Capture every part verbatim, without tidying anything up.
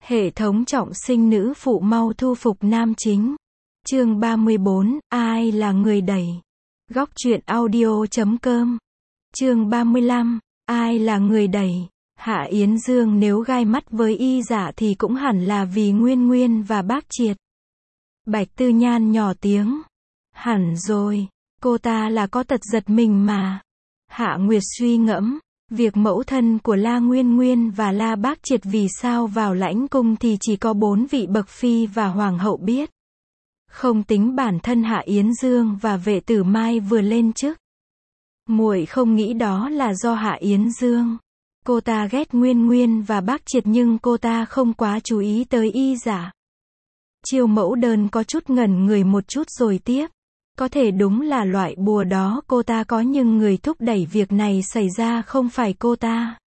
Hệ thống trọng sinh nữ phụ mau thu phục nam chính. Chương ba mươi bốn, ai là người đẩy? Góc truyện audio chấm com. Chương ba mươi lăm, ai là người đẩy? Hạ Yến Dương nếu gai mắt với y giả thì cũng hẳn là vì Nguyên Nguyên và Bác Triệt. Bạch Tư Nhan nhỏ tiếng. Hẳn rồi, cô ta là có tật giật mình mà. Hạ Nguyệt suy ngẫm. Việc mẫu thân của La Nguyên Nguyên và La Bác Triệt vì sao vào lãnh cung thì chỉ có bốn vị bậc phi và hoàng hậu biết. Không tính bản thân Hạ Yến Dương và Vệ Tử Mai vừa lên chức. Muội không nghĩ đó là do Hạ Yến Dương. Cô ta ghét Nguyên Nguyên và Bác Triệt nhưng cô ta không quá chú ý tới y giả. Chiêu Mẫu Đơn có chút ngẩn người một chút rồi tiếp. Có thể đúng là loại bùa đó cô ta có nhưng người thúc đẩy việc này xảy ra không phải cô ta.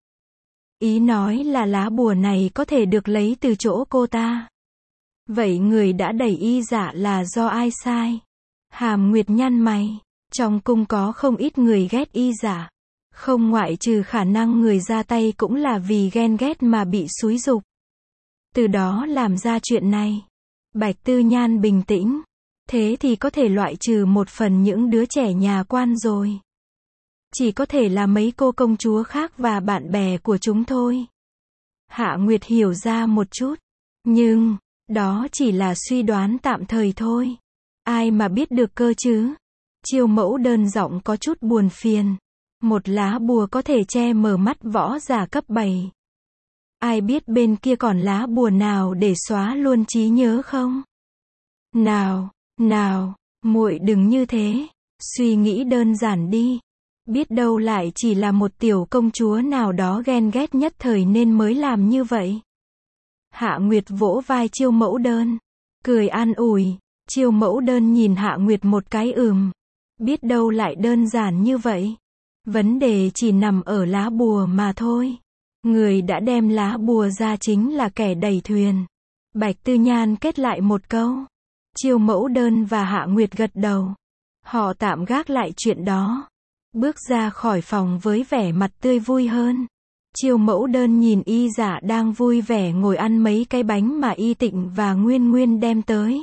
Ý nói là lá bùa này có thể được lấy từ chỗ cô ta. Vậy người đã đẩy y giả là do ai sai? Hàm Nguyệt nhăn mày. Trong cung có không ít người ghét y giả. Không ngoại trừ khả năng người ra tay cũng là vì ghen ghét mà bị xúi giục. Từ đó làm ra chuyện này. Bạch Tư Nhan bình tĩnh. Thế thì có thể loại trừ một phần những đứa trẻ nhà quan rồi. Chỉ có thể là mấy cô công chúa khác và bạn bè của chúng thôi. Hạ Nguyệt hiểu ra một chút. Nhưng, đó chỉ là suy đoán tạm thời thôi. Ai mà biết được cơ chứ? Chiêu Mẫu Đơn giọng có chút buồn phiền. Một lá bùa có thể che mờ mắt võ giả cấp bảy. Ai biết bên kia còn lá bùa nào để xóa luôn trí nhớ không? Nào, nào, muội đừng như thế. Suy nghĩ đơn giản đi. Biết đâu lại chỉ là một tiểu công chúa nào đó ghen ghét nhất thời nên mới làm như vậy. Hạ Nguyệt vỗ vai Chiêu Mẫu Đơn. Cười an ủi. Chiêu Mẫu Đơn nhìn Hạ Nguyệt một cái ừm. Biết đâu lại đơn giản như vậy. Vấn đề chỉ nằm ở lá bùa mà thôi. Người đã đem lá bùa ra chính là kẻ đẩy thuyền. Bạch Tư Nhan kết lại một câu. Chiêu Mẫu Đơn và Hạ Nguyệt gật đầu. Họ tạm gác lại chuyện đó. Bước ra khỏi phòng với vẻ mặt tươi vui hơn. Chiêu Mẫu Đơn nhìn y giả đang vui vẻ ngồi ăn mấy cái bánh mà y Tịnh và Nguyên Nguyên đem tới.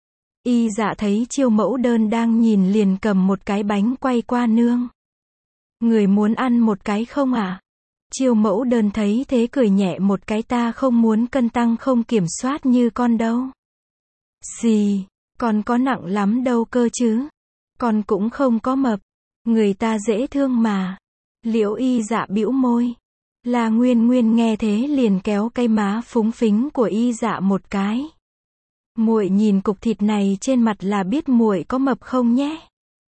Y giả thấy Chiêu Mẫu Đơn đang nhìn liền cầm một cái bánh quay qua nương. Người muốn ăn một cái không à? Chiêu Mẫu Đơn thấy thế cười nhẹ một cái, ta không muốn cân tăng không kiểm soát như con đâu. Xì, con có nặng lắm đâu cơ chứ. Con cũng không có mập. Người ta dễ thương mà. Liễu y dạ bĩu môi. La Nguyên Nguyên nghe thế liền kéo cái má phúng phính của y dạ một cái. Muội nhìn cục thịt này trên mặt là biết muội có mập không nhé?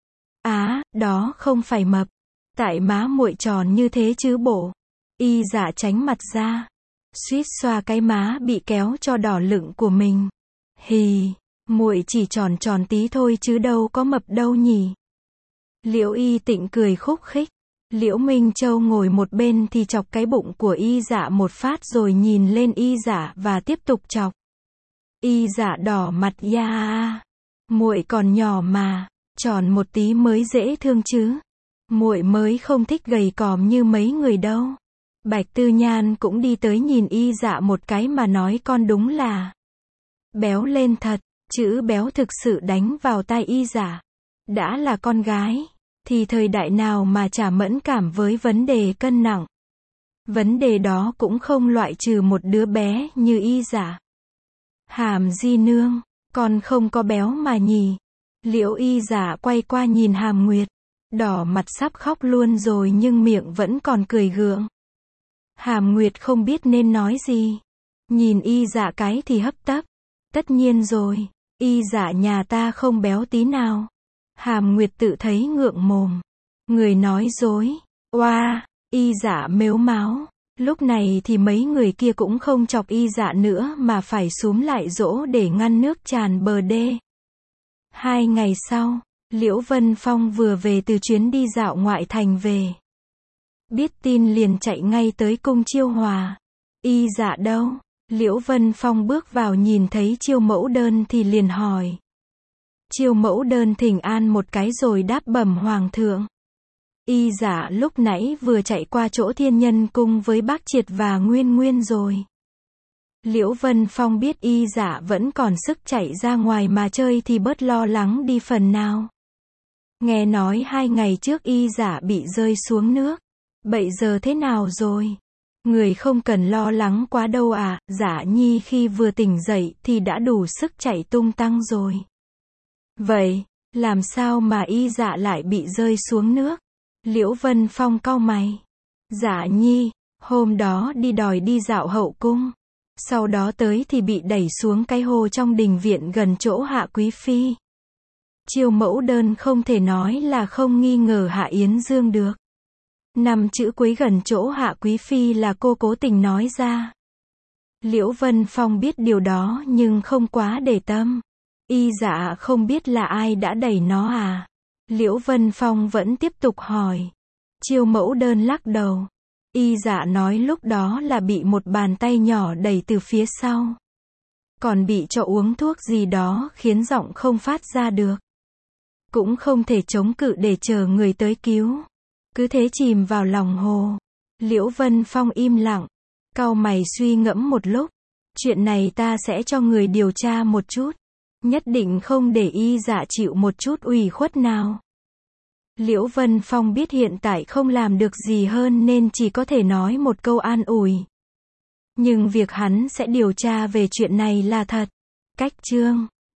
Á, đó không phải mập. Tại má muội tròn như thế chứ bộ. Y dạ tránh mặt ra. Suýt xoa cái má bị kéo cho đỏ lựng của mình. Hì, muội chỉ tròn tròn tí thôi chứ đâu có mập đâu nhỉ. Liễu y Tịnh cười khúc khích. Liễu Minh Châu ngồi một bên thì chọc cái bụng của y dạ một phát rồi nhìn lên y dạ và tiếp tục chọc. Y dạ đỏ mặt ya. Muội còn nhỏ mà, tròn một tí mới dễ thương chứ. Muội mới không thích gầy còm như mấy người đâu. Bạch Tư Nhan cũng đi tới nhìn y dạ một cái mà nói con đúng là béo lên thật. Chữ béo thực sự đánh vào tai y dạ. Đã là con gái thì thời đại nào mà chả mẫn cảm với vấn đề cân nặng. Vấn đề đó cũng không loại trừ một đứa bé như y dạ. Hàm Di nương, con không có béo mà nhỉ. Liễu y dạ quay qua nhìn Hàm Nguyệt. Đỏ mặt sắp khóc luôn rồi nhưng miệng vẫn còn cười gượng. Hàm Nguyệt không biết nên nói gì. Nhìn y dạ cái thì hấp tấp. Tất nhiên rồi, y dạ nhà ta không béo tí nào. Hàm Nguyệt tự thấy ngượng mồm. Người nói dối. Oa, y dạ mếu máo. Lúc này thì mấy người kia cũng không chọc y dạ nữa mà phải xúm lại dỗ để ngăn nước tràn bờ đê. Hai ngày sau, Liễu Vân Phong vừa về từ chuyến đi dạo ngoại thành về. Biết tin liền chạy ngay tới cung Chiêu Hòa. Y dạ đâu? Liễu Vân Phong bước vào nhìn thấy Chiêu Mẫu Đơn thì liền hỏi. Chiêu Mẫu Đơn thỉnh an một cái rồi đáp bẩm hoàng thượng. Y dạ lúc nãy vừa chạy qua chỗ Thiên Nhân cung với Bác Triệt và Nguyên Nguyên rồi. Liễu Vân Phong biết Y Dạ vẫn còn sức chạy ra ngoài mà chơi thì bớt lo lắng đi phần nào. Nghe nói hai ngày trước Y Dạ bị rơi xuống nước. Bây giờ thế nào rồi? Người không cần lo lắng quá đâu à, Dạ Nhi khi vừa tỉnh dậy thì đã đủ sức chạy tung tăng rồi. Vậy, làm sao mà Y Dạ lại bị rơi xuống nước? Liễu Vân Phong cau mày. Dạ Nhi, hôm đó đi đòi đi dạo hậu cung. Sau đó tới thì bị đẩy xuống cái hồ trong đình viện gần chỗ Hạ Quý Phi. Chiêu mẫu đơn không thể nói là không nghi ngờ Hạ Yến Dương được. Năm chữ cuối gần chỗ Hạ Quý Phi là cô cố tình nói ra. Liễu Vân Phong biết điều đó nhưng không quá để tâm. Y Dạ không biết là ai đã đẩy nó à? Liễu Vân Phong vẫn tiếp tục hỏi. Chiêu mẫu đơn lắc đầu. Y Dạ nói lúc đó là bị một bàn tay nhỏ đẩy từ phía sau. Còn bị cho uống thuốc gì đó khiến giọng không phát ra được. Cũng không thể chống cự để chờ người tới cứu. Cứ thế chìm vào lòng hồ. Liễu Vân Phong im lặng. Cau mày suy ngẫm một lúc. Chuyện này ta sẽ cho người điều tra một chút. Nhất định không để Y Dạ chịu một chút ủy khuất nào. Liễu Vân Phong biết hiện tại không làm được gì hơn nên chỉ có thể nói một câu an ủi. Nhưng việc hắn sẽ điều tra về chuyện này là thật. Cách chương